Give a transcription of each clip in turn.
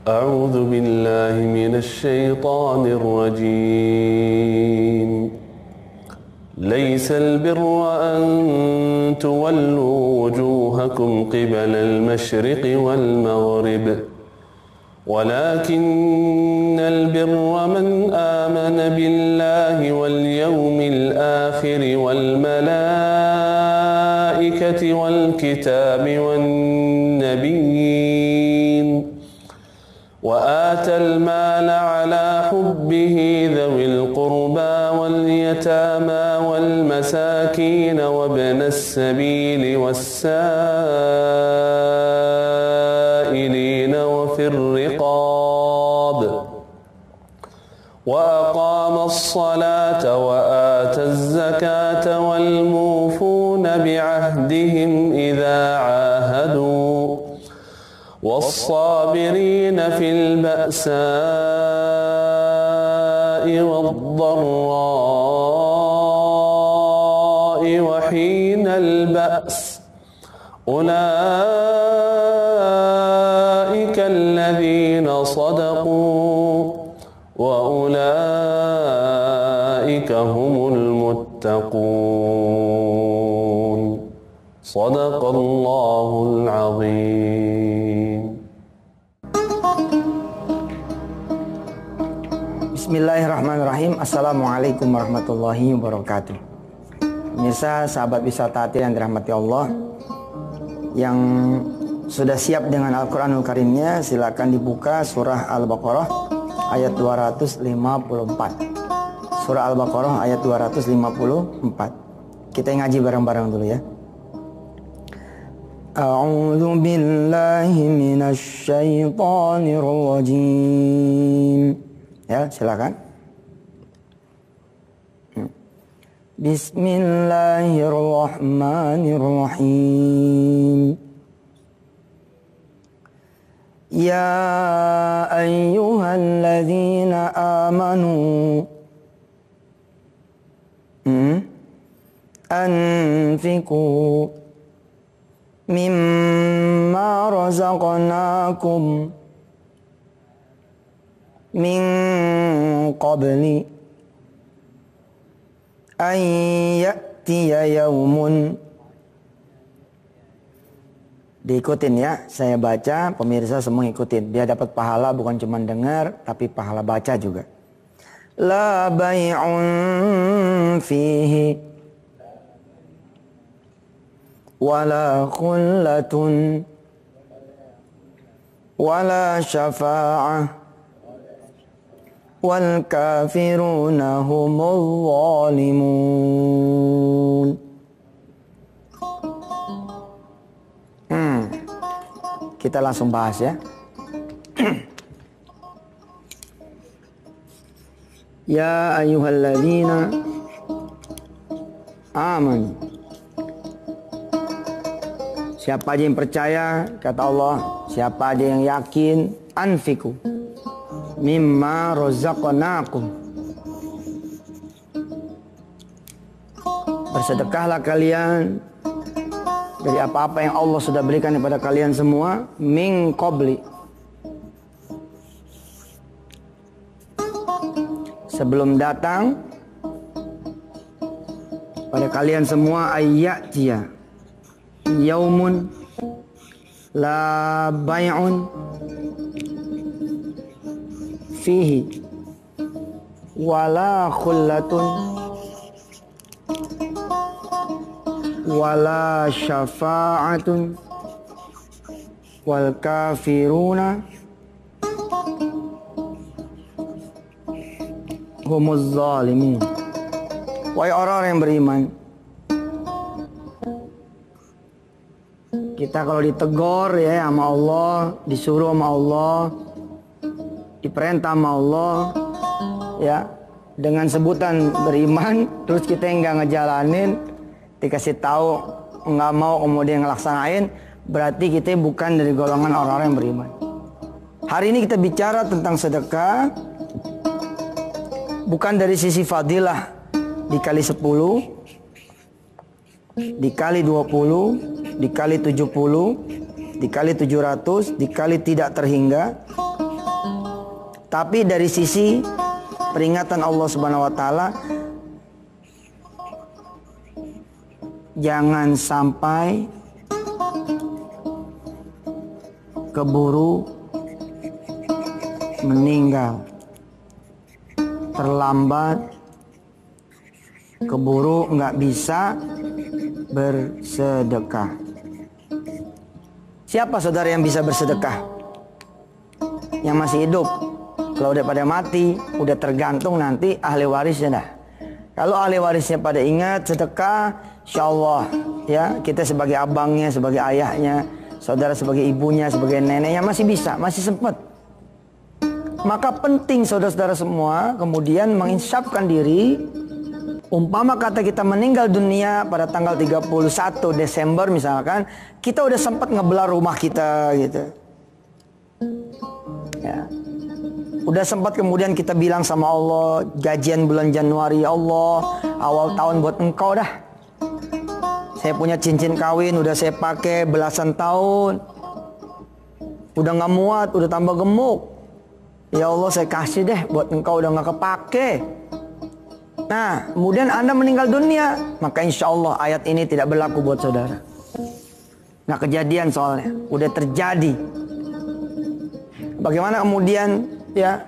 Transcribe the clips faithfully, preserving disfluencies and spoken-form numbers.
أعوذ بالله من الشيطان الرجيم ليس البر أن تولوا وجوهكم قبل المشرق والمغرب ولكن البر من آمن بالله واليوم الآخر والملائكة والكتاب والنبيين وآتى المال على حبه ذوي القربى واليتامى والمساكين وابن السبيل والسائلين وفي الرقاب وأقام الصلاة وآتى الزكاة والموفون بعهدهم إذا عاهدوا والصابرين في البأساء والضراء وحين البأس أولئك الذين صدقوا وأولئك هم المتقون صدق الله العظيم. Bismillahirrahmanirrahim. Assalamualaikum warahmatullahi wabarakatuh. Pemirsa, sahabat wisata hati yang dirahmati Allah, yang sudah siap dengan Al-Quranul Karimnya, silakan dibuka surah Al-Baqarah ayat dua ratus lima puluh empat. Surah Al-Baqarah ayat dua ratus lima puluh empat. Kita ngaji bareng-bareng dulu ya. A'udzu billahi minasy syaithanir rajim. Ya, silakan. Bismillahirrahmanirrahim. Ya ayyuhalladzina amanu hmm? anfiqu mimma razaqnakum min qabli an ya'tiya yaumun. Diikutin ya, saya baca, pemirsa semua ikutin. Dia dapat pahala bukan cuma dengar, tapi pahala baca juga. La bay'un fihi wala khullatun wala syafa'ah wal kafiruna humul zalimun. Hmm. Kita langsung bahas ya. Ya ayyuhalladzina amanu. Siapa aja yang percaya, kata Allah, siapa aja yang yakin, anfiku mimma razaqnakum. Bersedekahlah kalian dari apa-apa yang Allah sudah berikan kepada kalian semua, min qabli, sebelum datang pada kalian semua, ayyatiya yaumun la bay'un fihi wala khullatun wala syafa'atun wal kafiruna humuz zalimun. Wahai orang-orang yang beriman, kita kalau ditegur ya sama Allah, disuruh sama Allah, diperintah sama Allah ya, dengan sebutan beriman, terus kita yang nggak ngejalanin, dikasih tahu nggak mau kemudian ngelaksanain, berarti kita bukan dari golongan orang-orang yang beriman. Hari ini kita bicara tentang sedekah, bukan dari sisi fadilah dikali sepuluh, dikali dua puluh, dikali tujuh puluh, dikali tujuh ratus, dikali tidak terhingga, Tapi dari sisi peringatan Allah Subhanahu wa taala, jangan sampai keburu meninggal, terlambat, keburu nggak bisa bersedekah. Siapa saudara yang bisa bersedekah? Yang masih hidup. Kalau udah pada mati, udah tergantung nanti ahli warisnya dah. Kalau ahli warisnya pada ingat sedekah, insya Allah ya, kita sebagai abangnya, sebagai ayahnya, saudara sebagai ibunya, sebagai neneknya masih bisa, masih sempat. Maka penting saudara-saudara semua kemudian menginsafkan diri. Umpama kata kita meninggal dunia pada tanggal tiga puluh satu Desember misalkan, kita udah sempat ngebelah rumah kita gitu. Ya. Udah sempat kemudian kita bilang sama Allah, gajian bulan Januari, ya Allah, awal tahun buat engkau dah. Saya punya cincin kawin, udah saya pakai belasan tahun. Udah gak muat, udah tambah gemuk. Ya Allah, saya kasih deh buat engkau, udah gak kepake. Nah, kemudian Anda meninggal dunia, maka insya Allah ayat ini tidak berlaku buat saudara. Nah, kejadian soalnya, udah terjadi. Bagaimana kemudian ya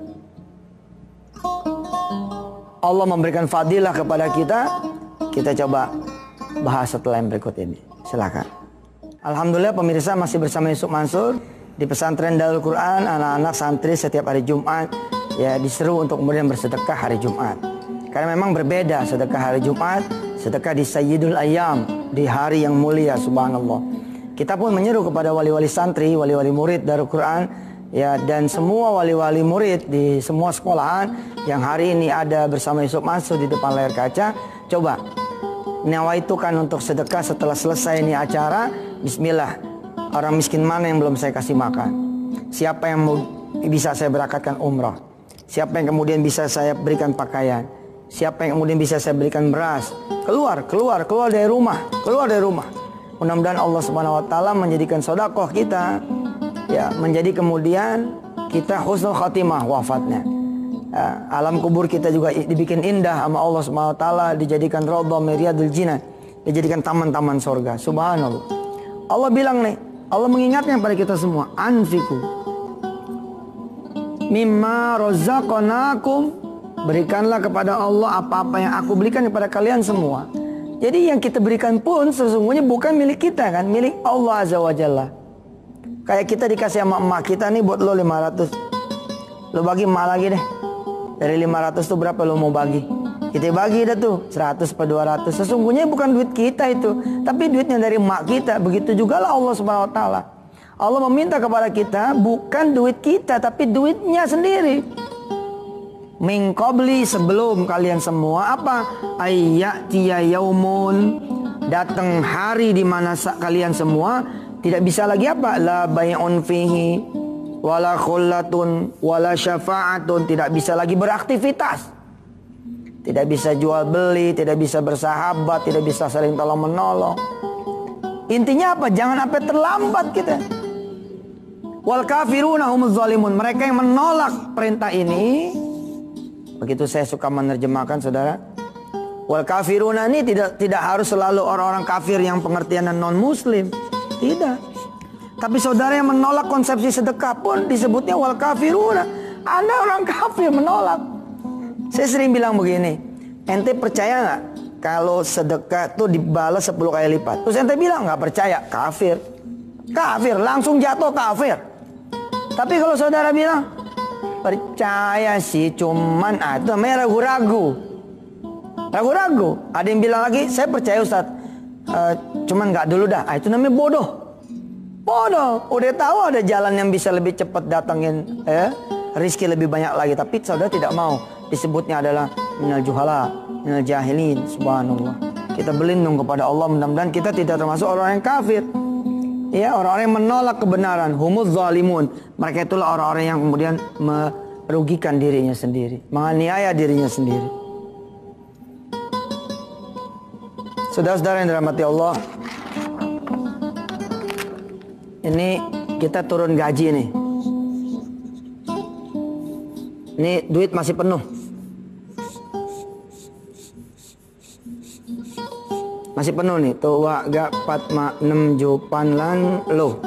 Allah memberikan fadilah kepada kita? Kita coba bahas setelah yang berikut ini. Silakan. Alhamdulillah pemirsa masih bersama Yusuf Mansur di pesantren Darul Quran. Anak-anak santri setiap hari Jumat ya diseru untuk kemudian bersedekah hari Jumat. Karena memang berbeda sedekah hari Jumat, sedekah di Sayyidul Ayyam, di hari yang mulia, subhanallah. Kita pun menyeru kepada wali-wali santri, wali-wali murid Darul Quran ya, dan semua wali-wali murid di semua sekolahan yang hari ini ada bersama Yusuf Mansur di depan layar kaca, coba nawaitukan untuk sedekah setelah selesai ini acara. Bismillah, orang miskin mana yang belum saya kasih makan? Siapa yang mau, bisa saya berangkatkan umrah? Siapa yang kemudian bisa saya berikan pakaian? Siapa yang kemudian bisa saya berikan beras? Keluar, keluar, keluar dari rumah, keluar dari rumah. Mudah-mudahan Allah Subhanahu wa taala menjadikan sedekah kita ya, menjadi kemudian kita husnul khatimah wafatnya. Ya, alam kubur kita juga dibikin indah sama Allah Subhanahu wa taala, dijadikan raudhah min riyadil jinan, dijadikan taman-taman surga. Subhanallah. Allah bilang nih, Allah mengingatkan pada kita semua, anfiku mimma razaqnakum, berikanlah kepada Allah apa-apa yang aku berikan kepada kalian semua. Jadi yang kita berikan pun sesungguhnya bukan milik kita kan, milik Allah Azza wa Jalla. Kayak kita dikasih sama emak kita nih, buat lo lima ratus, lo bagi emak lagi deh. Dari lima ratus tuh berapa lo mau bagi? Kita bagi dah tuh seratus per dua ratus. Sesungguhnya bukan duit kita itu, tapi duitnya dari emak kita. Begitu juga lah Allah Subhanahu wa taala. Allah meminta kepada kita bukan duit kita, tapi duitnya sendiri. Min qabli, sebelum kalian semua apa? Ayyatiya yaumun, datang hari di mana kalian semua tidak bisa lagi apa? La bay'un fihi wala khullatun wala syafa'atun, tidak bisa lagi beraktivitas. Tidak bisa jual beli, tidak bisa bersahabat, tidak bisa saling tolong menolong. Intinya apa? Jangan sampai terlambat kita. Wal kafiruna humuz zalimun, mereka yang menolak perintah ini. Begitu saya suka menerjemahkan saudara. Wal kafiruna ini tidak tidak harus selalu orang-orang kafir yang pengertian non muslim. Tidak. Tapi saudara yang menolak konsepsi sedekah pun disebutnya wal kafiruna. Anda orang kafir menolak. Saya sering bilang begini, ente percaya nggak kalau sedekah itu dibalas sepuluh kali lipat? Terus ente bilang nggak percaya, kafir. Kafir, langsung jatuh kafir. Tapi kalau saudara bilang percaya sih, cuman ah, itu namanya ragu-ragu. Ragu-ragu. Ada yang bilang lagi, saya percaya Ustaz, uh, cuman nggak dulu dah. Ah, itu namanya bodoh. Bodoh. Udah tahu ada jalan yang bisa lebih cepat datangin eh, rizki lebih banyak lagi, tapi saudara tidak mau. Disebutnya adalah minal juhala, minal jahilin. Subhanallah. Kita berlindung kepada Allah, mudah-mudahan kita tidak termasuk orang yang kafir. Ya, orang-orang yang menolak kebenaran, humuz zalimun. Mereka itulah orang-orang yang kemudian merugikan dirinya sendiri, menganiaya dirinya sendiri. Saudara-saudara yang dirahmati Allah, ini kita turun gaji nih. Ini duit masih penuh. Masih penuh nih. Tuwa ga pat ma enam jupan lan lo.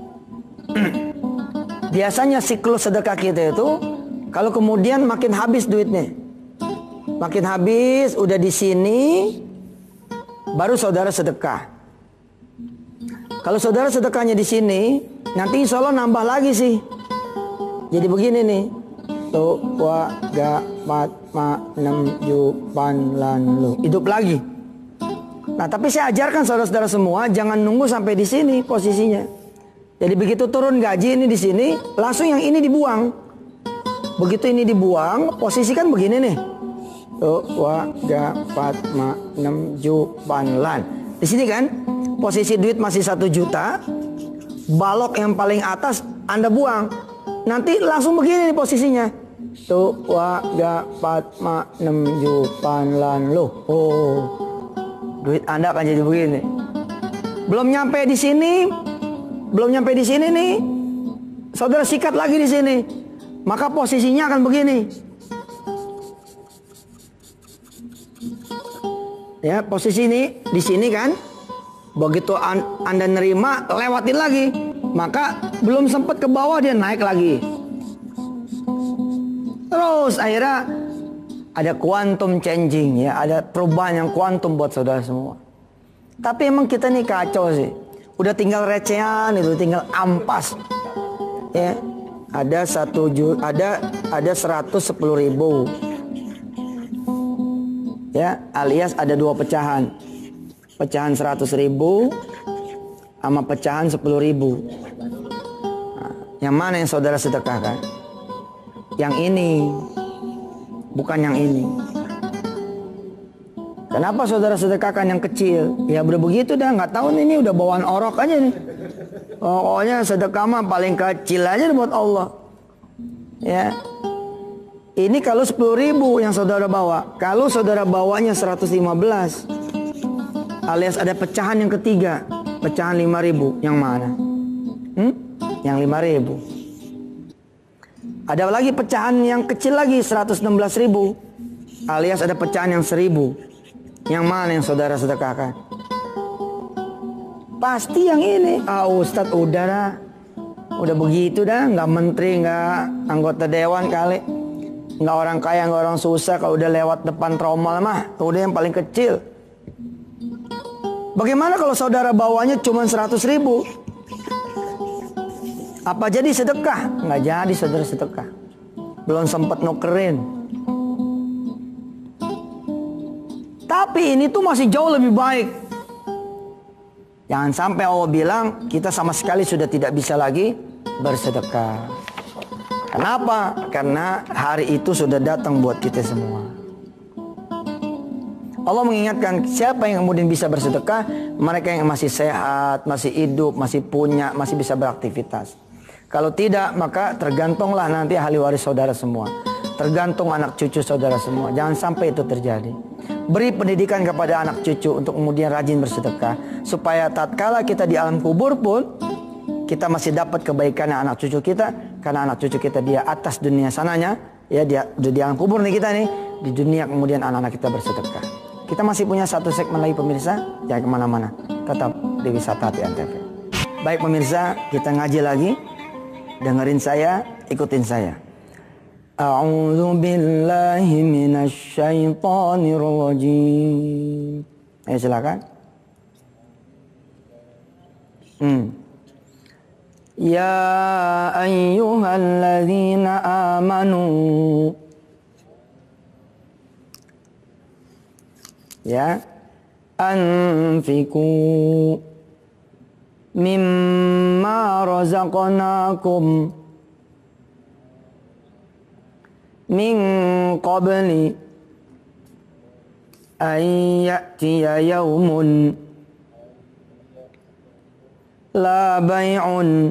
Biasanya siklus sedekah kita itu kalau kemudian makin habis duitnya. Makin habis udah di sini baru saudara sedekah. Kalau saudara sedekahnya di sini, nanti insya Allah nambah lagi sih. Jadi begini nih. Tuwa ga pat ma enam jupan lan lo. Hidup lagi. Nah, tapi saya ajarkan saudara-saudara semua jangan nunggu sampai di sini posisinya. Jadi begitu turun gaji ini di sini, langsung yang ini dibuang. Begitu ini dibuang, posisi kan begini nih. Tuh, wa, ga, pat, ma, enam jupan lan. Di sini kan, posisi duit masih satu juta. Balok yang paling atas Anda buang. Nanti langsung begini nih posisinya. Tuh, wa, ga, pat, ma, enam jupan lan loh. Oh. Duit Anda akan jadi begini. Belum nyampe di sini, belum nyampe di sini nih. Saudara sikat lagi di sini. Maka posisinya akan begini. Ya, posisi ini di sini kan. Begitu an, Anda nerima, lewatin lagi. Maka belum sempat ke bawah dia naik lagi. Terus akhirnya ada quantum changing ya, ada perubahan yang kuantum buat saudara semua. Tapi emang kita nih kacau sih. Udah tinggal recehan itu, tinggal ampas. Ya, ada satu ju, ada ada seratus sepuluh ribu. Ya, alias ada dua pecahan. Pecahan seratus ribu sama pecahan sepuluh ribu. Nah, yang mana yang saudara sedekahkan? Yang ini. Bukan yang ini. Kenapa saudara sedekahkan yang kecil? Ya udah begitu dah, nggak tahu nih, ini udah bawaan orok aja nih. Pokoknya sedekah mah paling kecil aja buat Allah. Ya. Ini kalau sepuluh ribu yang saudara bawa. Kalau saudara bawanya seratus lima belas, alias ada pecahan yang ketiga, pecahan lima ribu, yang mana? Hmm? Yang lima ribu. Ada lagi pecahan yang kecil lagi seratus enam belas ribu, alias ada pecahan yang seribu. Yang mana yang saudara sedekahkan? Pasti yang ini. Ah Ustadz udah dah, udah begitu dah, nggak menteri, nggak anggota dewan kali, nggak orang kaya, nggak orang susah. Kalau udah lewat depan tromol mah udah yang paling kecil. Bagaimana kalau saudara bawanya cuma seratus ribu? Apa jadi sedekah? Nggak jadi saudara sedekah. Belum sempat nukerin. Tapi ini tuh masih jauh lebih baik. Jangan sampai Allah bilang kita sama sekali sudah tidak bisa lagi bersedekah. Kenapa? Karena hari itu sudah datang buat kita semua. Allah mengingatkan siapa yang kemudian bisa bersedekah? Mereka yang masih sehat, masih hidup, masih punya, masih bisa beraktivitas. Kalau tidak, maka tergantunglah nanti ahli waris saudara semua. Tergantung anak cucu saudara semua. Jangan sampai itu terjadi. Beri pendidikan kepada anak cucu untuk kemudian rajin bersedekah. Supaya tatkala kita di alam kubur pun, kita masih dapat kebaikan anak cucu kita. Karena anak cucu kita dia atas dunia sananya. Ya, dia di alam kubur nih kita nih. Di dunia kemudian anak-anak kita bersedekah. Kita masih punya satu segmen lagi pemirsa. Jangan kemana-mana. Tetap di Wisata Hati Antv. Baik pemirsa, kita ngaji lagi. Dengerin saya, ikutin saya. A'udzu billahi minasy syaithanir rajim. Ayo silakan. Hmm. Ya ayyuhalladzina amanu. Ya, anfiku mimma razaqnakum min qabli an ya'tiya yawmun la bay'un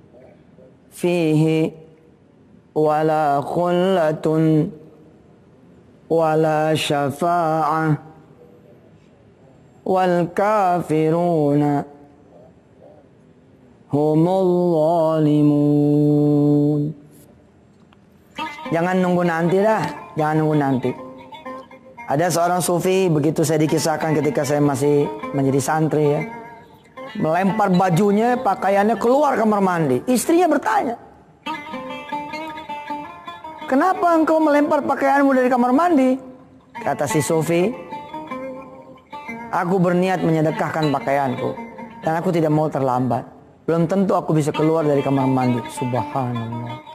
fihi wala khullatun wala syafa'ah wal kafiruna humul zalimun. Jangan nunggu nanti dah, jangan nunggu nanti. Ada seorang sufi, begitu saya dikisahkan ketika saya masih menjadi santri ya, melempar bajunya, pakaiannya keluar kamar mandi. Istrinya bertanya, kenapa engkau melempar pakaianmu dari kamar mandi? Kata si sufi, aku berniat menyedekahkan pakaianku dan aku tidak mau terlambat. Belum tentu aku bisa keluar dari kamar mandi. Subhanallah.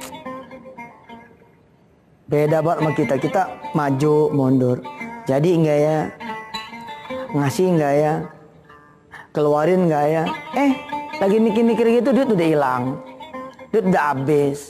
Beda banget sama kita. Kita maju mundur. Jadi enggak ya? Ngasih enggak ya? Keluarin enggak ya? Eh, lagi mikir-mikir gitu duit udah hilang. Duit udah habis.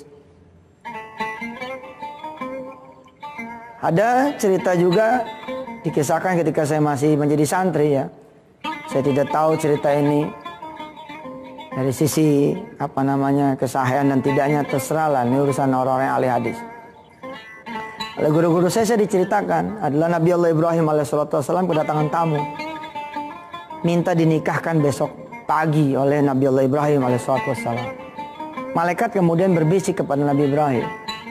Ada cerita juga dikisahkan ketika saya masih menjadi santri ya. Saya tidak tahu cerita ini dari sisi apa namanya kesahihan dan tidaknya, terserah lah, ini urusan orang-orang yang ahli hadis. Oleh guru-guru saya, saya diceritakan adalah Nabi Allah Ibrahim alaihissalam kedatangan tamu, minta dinikahkan besok pagi oleh Nabi Allah Ibrahim alaihissalam. Malaikat kemudian berbisik kepada Nabi Ibrahim,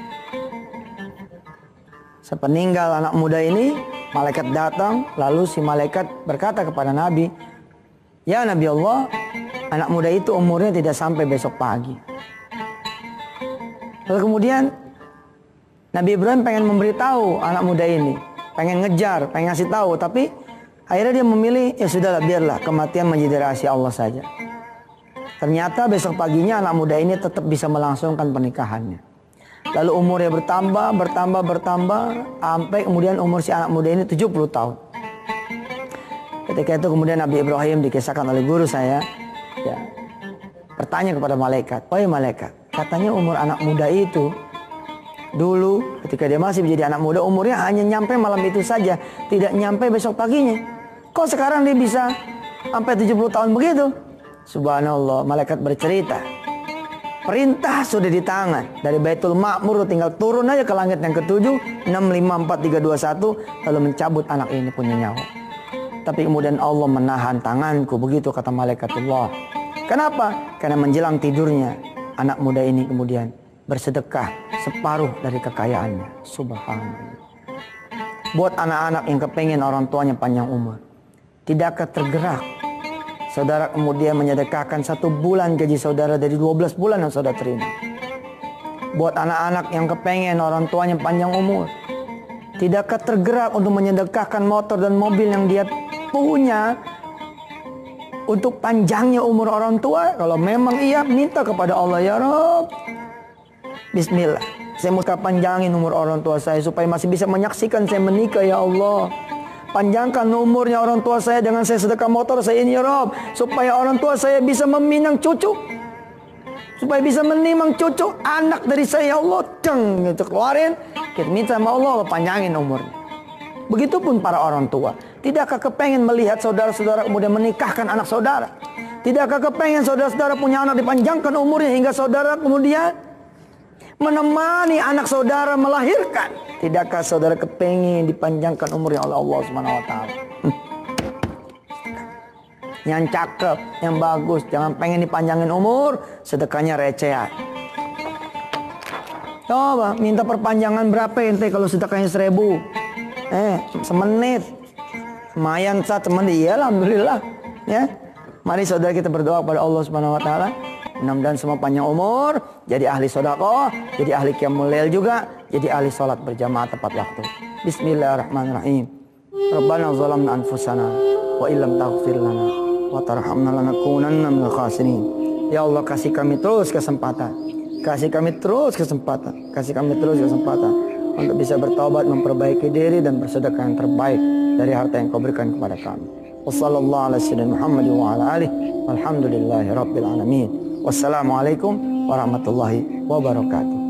sepeninggal anak muda ini, malaikat datang, lalu si malaikat berkata kepada Nabi, ya Nabi Allah, anak muda itu umurnya tidak sampai besok pagi. Lalu kemudian Nabi Ibrahim pengen memberitahu anak muda ini, pengen ngejar, pengen ngasih tahu, tapi akhirnya dia memilih, ya sudahlah, biarlah kematian menjadi rahasia Allah saja. Ternyata besok paginya anak muda ini tetap bisa melangsungkan pernikahannya. Lalu umurnya bertambah, bertambah, bertambah, sampai kemudian umur si anak muda ini tujuh puluh tahun. Ketika itu kemudian Nabi Ibrahim dikisahkan oleh guru saya, ya, bertanya kepada malaikat, oh ya malaikat, katanya umur anak muda itu dulu ketika dia masih menjadi anak muda, umurnya hanya nyampe malam itu saja, tidak nyampe besok paginya. Kok sekarang dia bisa sampai tujuh puluh tahun begitu? Subhanallah, malaikat bercerita, perintah sudah di tangan, dari Baitul Ma'mur tinggal turun aja ke langit yang ketujuh, enam lima empat tiga dua satu, lalu mencabut anak ini punya nyawa. Tapi kemudian Allah menahan tanganku, begitu kata malaikatullah. Kenapa? Karena menjelang tidurnya anak muda ini kemudian bersedekah separuh dari kekayaannya. Subhanallah. Buat anak-anak yang kepengen orang tuanya panjang umur, tidakkah tergerak saudara kemudian menyedekahkan satu bulan gaji saudara dari dua belas bulan yang saudara terima? Buat anak-anak yang kepengen orang tuanya panjang umur, tidakkah tergerak untuk menyedekahkan motor dan mobil yang dia punya untuk panjangnya umur orang tua? Kalau memang iya, minta kepada Allah, ya Rabb, bismillah, saya mau panjangin umur orang tua saya supaya masih bisa menyaksikan saya menikah, ya Allah. Panjangkan umurnya orang tua saya dengan saya sedekah motor saya ini, ya Rabb, supaya orang tua saya bisa meminang cucu, supaya bisa menimang cucu anak dari saya, ya Allah. Deng, gitu keluarin, kita minta sama Allah, Allah panjangin umurnya. Begitupun para orang tua, tidakkah kepengen melihat saudara-saudara kemudian menikahkan anak saudara? Tidakkah kepengen saudara-saudara punya anak dipanjangkan umurnya hingga saudara kemudian menemani anak saudara melahirkan? Tidakkah saudara kepengen dipanjangkan umurnya oleh Allah Subhanahu wa taala? Yang cakep, yang bagus, jangan pengen dipanjangin umur, sedekahnya recehan. Coba minta perpanjangan berapa ente kalau sedekahnya seribu? Eh, semenit. Lumayan satu menit, ya alhamdulillah. Ya. Mari saudara kita berdoa kepada Allah Subhanahu wa taala. Mudah-mudahan semua panjang umur, jadi ahli sedekah, jadi ahli qiyamul lail juga, jadi ahli salat berjamaah tepat waktu. Bismillahirrahmanirrahim. Rabbana zalamna anfusana wa illam taghfir lana wa tarhamna lanakunanna minal khasirin. Ya Allah, kasih kami terus kesempatan. Kasih kami terus kesempatan. Kasih kami terus kesempatan untuk bisa bertaubat, memperbaiki diri dan bersedekah yang terbaik dari harta yang Kau berikan kepada kami. Wassallallahu ala sayyidina Muhammad wa ala alihi walhamdulillahi rabbil alamin. Wassalamualaikum warahmatullahi wabarakatuh.